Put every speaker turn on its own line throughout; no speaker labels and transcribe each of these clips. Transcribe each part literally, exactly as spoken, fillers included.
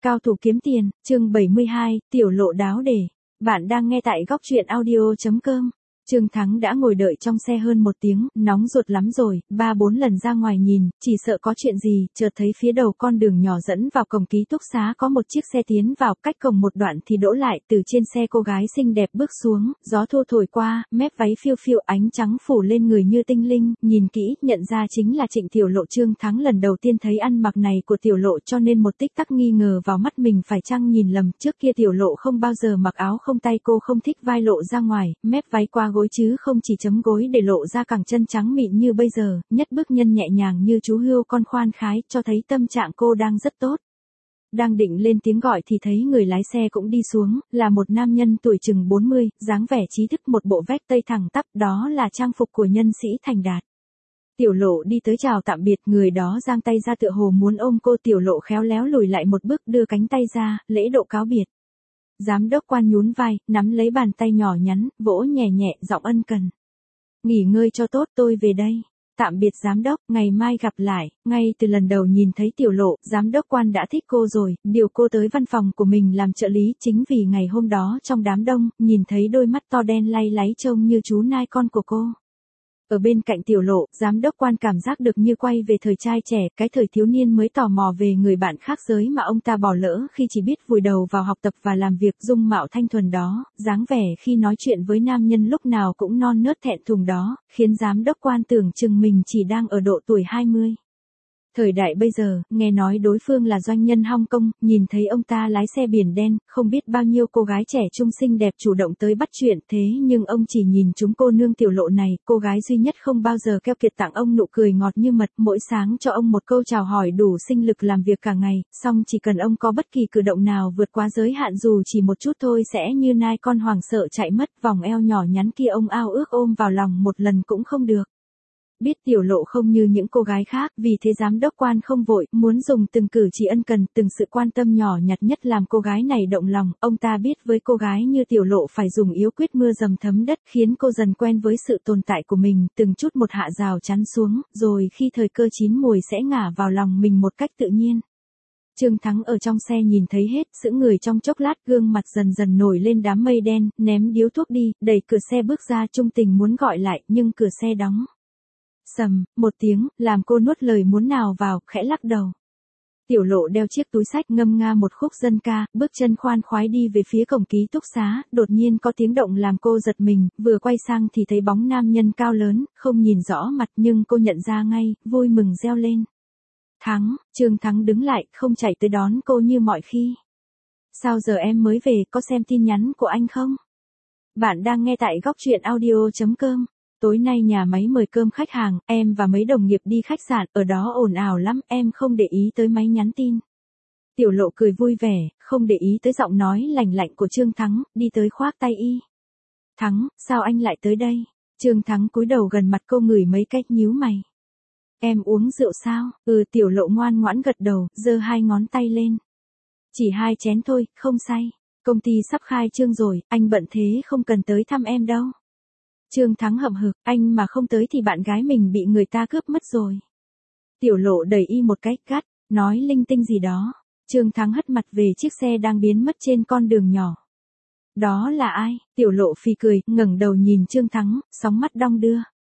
Cao thủ kiếm tiền, chương bảy mươi hai, tiểu lộ đáo để. Bạn đang nghe tại góc truyện audio chấm com. Trương Thắng đã ngồi đợi trong xe hơn một tiếng, nóng ruột lắm rồi, ba bốn lần ra ngoài nhìn, chỉ sợ có chuyện gì, chợt thấy phía đầu con đường nhỏ dẫn vào cổng ký túc xá có một chiếc xe tiến vào, cách cổng một đoạn thì đỗ lại, từ trên xe cô gái xinh đẹp bước xuống, gió thu thổi qua, mép váy phiêu phiêu ánh trắng phủ lên người như tinh linh, nhìn kỹ, nhận ra chính là Trịnh Tiểu Lộ. Trương Thắng lần đầu tiên thấy ăn mặc này của Tiểu Lộ cho nên một tích tắc nghi ngờ vào mắt mình phải chăng nhìn lầm, trước kia Tiểu Lộ không bao giờ mặc áo không tay, cô không thích vai lộ ra ngoài, mép váy qua gối chứ không chỉ chấm gối để lộ ra cẳng chân trắng mịn như bây giờ, nhất bước nhân nhẹ nhàng như chú hươu con khoan khái, cho thấy tâm trạng cô đang rất tốt. Đang định lên tiếng gọi thì thấy người lái xe cũng đi xuống, là một nam nhân tuổi chừng bốn mươi, dáng vẻ trí thức, một bộ vest tây thẳng tắp, đó là trang phục của nhân sĩ thành đạt. Tiểu Lộ đi tới chào tạm biệt, người đó giang tay ra tựa hồ muốn ôm cô. Tiểu Lộ khéo léo lùi lại một bước, đưa cánh tay ra, lễ độ cáo biệt. Giám đốc Quan nhún vai, nắm lấy bàn tay nhỏ nhắn, vỗ nhẹ nhẹ, giọng ân cần. Nghỉ ngơi cho tốt, tôi về đây. Tạm biệt giám đốc, ngày mai gặp lại. Ngay từ lần đầu nhìn thấy Tiểu Lộ, giám đốc Quan đã thích cô rồi, điều cô tới văn phòng của mình làm trợ lý chính vì ngày hôm đó trong đám đông, nhìn thấy đôi mắt to đen lay láy trông như chú nai con của cô. Ở bên cạnh Tiểu Lộ, giám đốc Quan cảm giác được như quay về thời trai trẻ, cái thời thiếu niên mới tò mò về người bạn khác giới mà ông ta bỏ lỡ khi chỉ biết vùi đầu vào học tập và làm việc. Dung mạo thanh thuần đó, dáng vẻ khi nói chuyện với nam nhân lúc nào cũng non nớt thẹn thùng đó, khiến giám đốc Quan tưởng chừng mình chỉ đang ở độ tuổi hai mươi. Thời đại bây giờ, nghe nói đối phương là doanh nhân Hong Kong, nhìn thấy ông ta lái xe biển đen, không biết bao nhiêu cô gái trẻ trung xinh đẹp chủ động tới bắt chuyện, thế nhưng ông chỉ nhìn chúng cô nương Tiểu Lộ này, cô gái duy nhất không bao giờ keo kiệt, tặng ông nụ cười ngọt như mật, mỗi sáng cho ông một câu chào hỏi đủ sinh lực làm việc cả ngày, xong chỉ cần ông có bất kỳ cử động nào vượt quá giới hạn dù chỉ một chút thôi sẽ như nai con hoảng sợ chạy mất, vòng eo nhỏ nhắn kia ông ao ước ôm vào lòng một lần cũng không được. Biết Tiểu Lộ không như những cô gái khác, vì thế giám đốc Quan không vội, muốn dùng từng cử chỉ ân cần, từng sự quan tâm nhỏ nhặt nhất làm cô gái này động lòng. Ông ta biết với cô gái như Tiểu Lộ phải dùng yếu quyết mưa dầm thấm đất, khiến cô dần quen với sự tồn tại của mình, từng chút một hạ rào chắn xuống, rồi khi thời cơ chín mùi sẽ ngả vào lòng mình một cách tự nhiên. Trương Thắng ở trong xe nhìn thấy hết, sững người trong chốc lát, gương mặt dần dần nổi lên đám mây đen, ném điếu thuốc đi, đẩy cửa xe bước ra, trung tình muốn gọi lại, nhưng cửa xe đóng. Sầm, một tiếng, làm cô nuốt lời muốn nào vào, khẽ lắc đầu. Tiểu Lộ đeo chiếc túi xách, ngâm nga một khúc dân ca, bước chân khoan khoái đi về phía cổng ký túc xá, đột nhiên có tiếng động làm cô giật mình, vừa quay sang thì thấy bóng nam nhân cao lớn, không nhìn rõ mặt nhưng cô nhận ra ngay, vui mừng reo lên. Thắng, Trương Thắng đứng lại, không chạy tới đón cô như mọi khi. Sao giờ em mới về, có xem tin nhắn của anh không? Bạn đang nghe tại góc truyện audio chấm com. Tối nay nhà máy mời cơm khách hàng, em và mấy đồng nghiệp đi khách sạn, ở đó ồn ào lắm, em không để ý tới máy nhắn tin. Tiểu Lộ cười vui vẻ, không để ý tới giọng nói lành lạnh của Trương Thắng, đi tới khoác tay y. Thắng, sao anh lại tới đây? Trương Thắng cúi đầu gần mặt cô, ngửi mấy cách nhíu mày. Em uống rượu sao? Ừ, Tiểu Lộ ngoan ngoãn gật đầu, giơ hai ngón tay lên. Chỉ hai chén thôi, không say. Công ty sắp khai trương rồi, anh bận thế không cần tới thăm em đâu. Trương Thắng hậm hực, anh mà không tới thì bạn gái mình bị người ta cướp mất rồi. Tiểu Lộ đẩy y một cái, gắt, nói linh tinh gì đó. Trương Thắng hất mặt về chiếc xe đang biến mất trên con đường nhỏ. Đó là ai? Tiểu Lộ phì cười, ngẩng đầu nhìn Trương Thắng, sóng mắt đong đưa.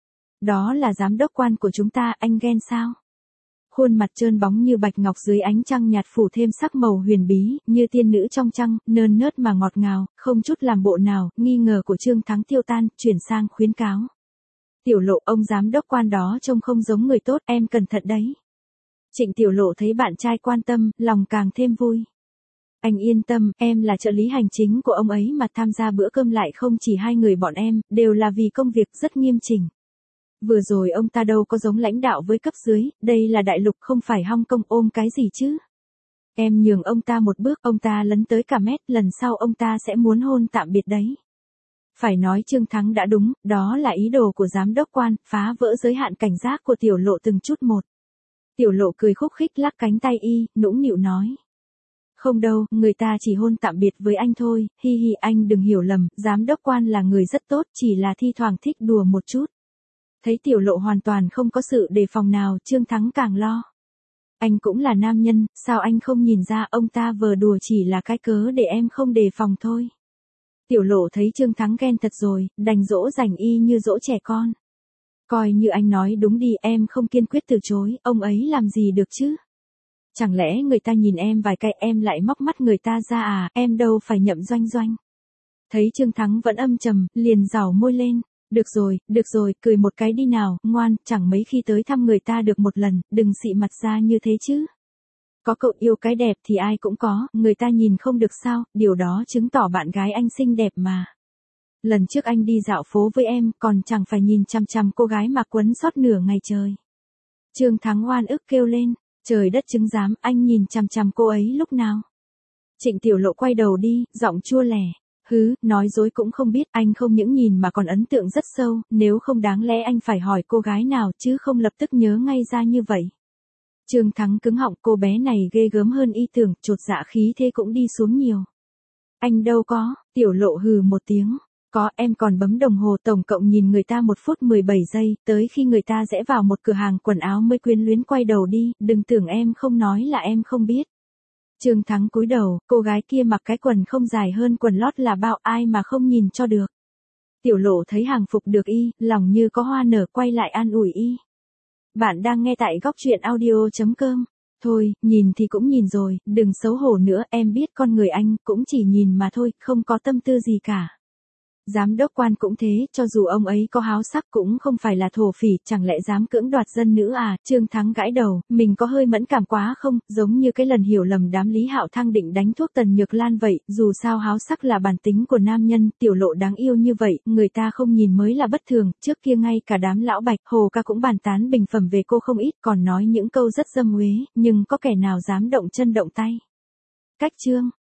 Đó là giám đốc Quan của chúng ta, anh ghen sao? Khuôn mặt trơn bóng như bạch ngọc dưới ánh trăng nhạt phủ thêm sắc màu huyền bí, như tiên nữ trong trăng, nơn nớt mà ngọt ngào, không chút làm bộ nào. Nghi ngờ của Trương Thắng tiêu tan, chuyển sang khuyến cáo. Tiểu Lộ, ông giám đốc Quan đó trông không giống người tốt, em cẩn thận đấy. Trịnh Tiểu Lộ thấy bạn trai quan tâm, lòng càng thêm vui. Anh yên tâm, em là trợ lý hành chính của ông ấy mà tham gia bữa cơm lại không chỉ hai người bọn em, đều là vì công việc rất nghiêm chỉnh. Vừa rồi ông ta đâu có giống lãnh đạo với cấp dưới, đây là đại lục không phải Hong Kong, ôm cái gì chứ. Em nhường ông ta một bước, ông ta lấn tới cả mét, lần sau ông ta sẽ muốn hôn tạm biệt đấy. Phải nói Trương Thắng đã đúng, đó là ý đồ của giám đốc Quan, phá vỡ giới hạn cảnh giác của Tiểu Lộ từng chút một. Tiểu Lộ cười khúc khích lắc cánh tay y, nũng nịu nói. Không đâu, người ta chỉ hôn tạm biệt với anh thôi, hi hi, anh đừng hiểu lầm, giám đốc Quan là người rất tốt, chỉ là thi thoảng thích đùa một chút. Thấy Tiểu Lộ hoàn toàn không có sự đề phòng nào, Trương Thắng càng lo. Anh cũng là nam nhân, sao anh không nhìn ra ông ta vờ đùa chỉ là cái cớ để em không đề phòng thôi. Tiểu Lộ thấy Trương Thắng ghen thật rồi, đành dỗ dành y như dỗ trẻ con. Coi như anh nói đúng đi, em không kiên quyết từ chối, ông ấy làm gì được chứ. Chẳng lẽ người ta nhìn em vài cái em lại móc mắt người ta ra à, em đâu phải Nhậm Doanh Doanh. Thấy Trương Thắng vẫn âm trầm, liền rảo môi lên. Được rồi, được rồi, cười một cái đi nào, ngoan, chẳng mấy khi tới thăm người ta được một lần, đừng xị mặt ra như thế chứ. Có cậu yêu cái đẹp thì ai cũng có, người ta nhìn không được sao, điều đó chứng tỏ bạn gái anh xinh đẹp mà. Lần trước anh đi dạo phố với em, còn chẳng phải nhìn chằm chằm cô gái mà quấn sót nửa ngày trời. Trương Thắng oan ức kêu lên, trời đất chứng giám, anh nhìn chằm chằm cô ấy lúc nào. Trịnh Tiểu Lộ quay đầu đi, giọng chua lẻ. Hứ, nói dối cũng không biết, anh không những nhìn mà còn ấn tượng rất sâu, nếu không đáng lẽ anh phải hỏi cô gái nào chứ không lập tức nhớ ngay ra như vậy. Trương Thắng cứng họng, cô bé này ghê gớm hơn y tưởng, chột dạ khí thế cũng đi xuống nhiều. Anh đâu có, Tiểu Lộ hừ một tiếng. Có, em còn bấm đồng hồ tổng cộng nhìn người ta một phút mười bảy giây, tới khi người ta rẽ vào một cửa hàng quần áo mới quyến luyến quay đầu đi, đừng tưởng em không nói là em không biết. Trương Thắng cúi đầu, cô gái kia mặc cái quần không dài hơn quần lót là bao, ai mà không nhìn cho được. Tiểu Lộ thấy hàng phục được y, lòng như có hoa nở, quay lại an ủi y. Bạn đang nghe tại góc truyện audio chấm com. Thôi, nhìn thì cũng nhìn rồi, đừng xấu hổ nữa, em biết con người anh cũng chỉ nhìn mà thôi, không có tâm tư gì cả. Giám đốc Quan cũng thế, cho dù ông ấy có háo sắc cũng không phải là thổ phỉ, chẳng lẽ dám cưỡng đoạt dân nữ à. Trương Thắng gãi đầu, mình có hơi mẫn cảm quá không, giống như cái lần hiểu lầm đám Lý Hạo Thăng định đánh thuốc Tần Nhược Lan vậy, dù sao háo sắc là bản tính của nam nhân, Tiểu Lộ đáng yêu như vậy, người ta không nhìn mới là bất thường, trước kia ngay cả đám lão Bạch, Hồ Ca cũng bàn tán bình phẩm về cô không ít, còn nói những câu rất dâm uế, nhưng có kẻ nào dám động chân động tay. Cách chương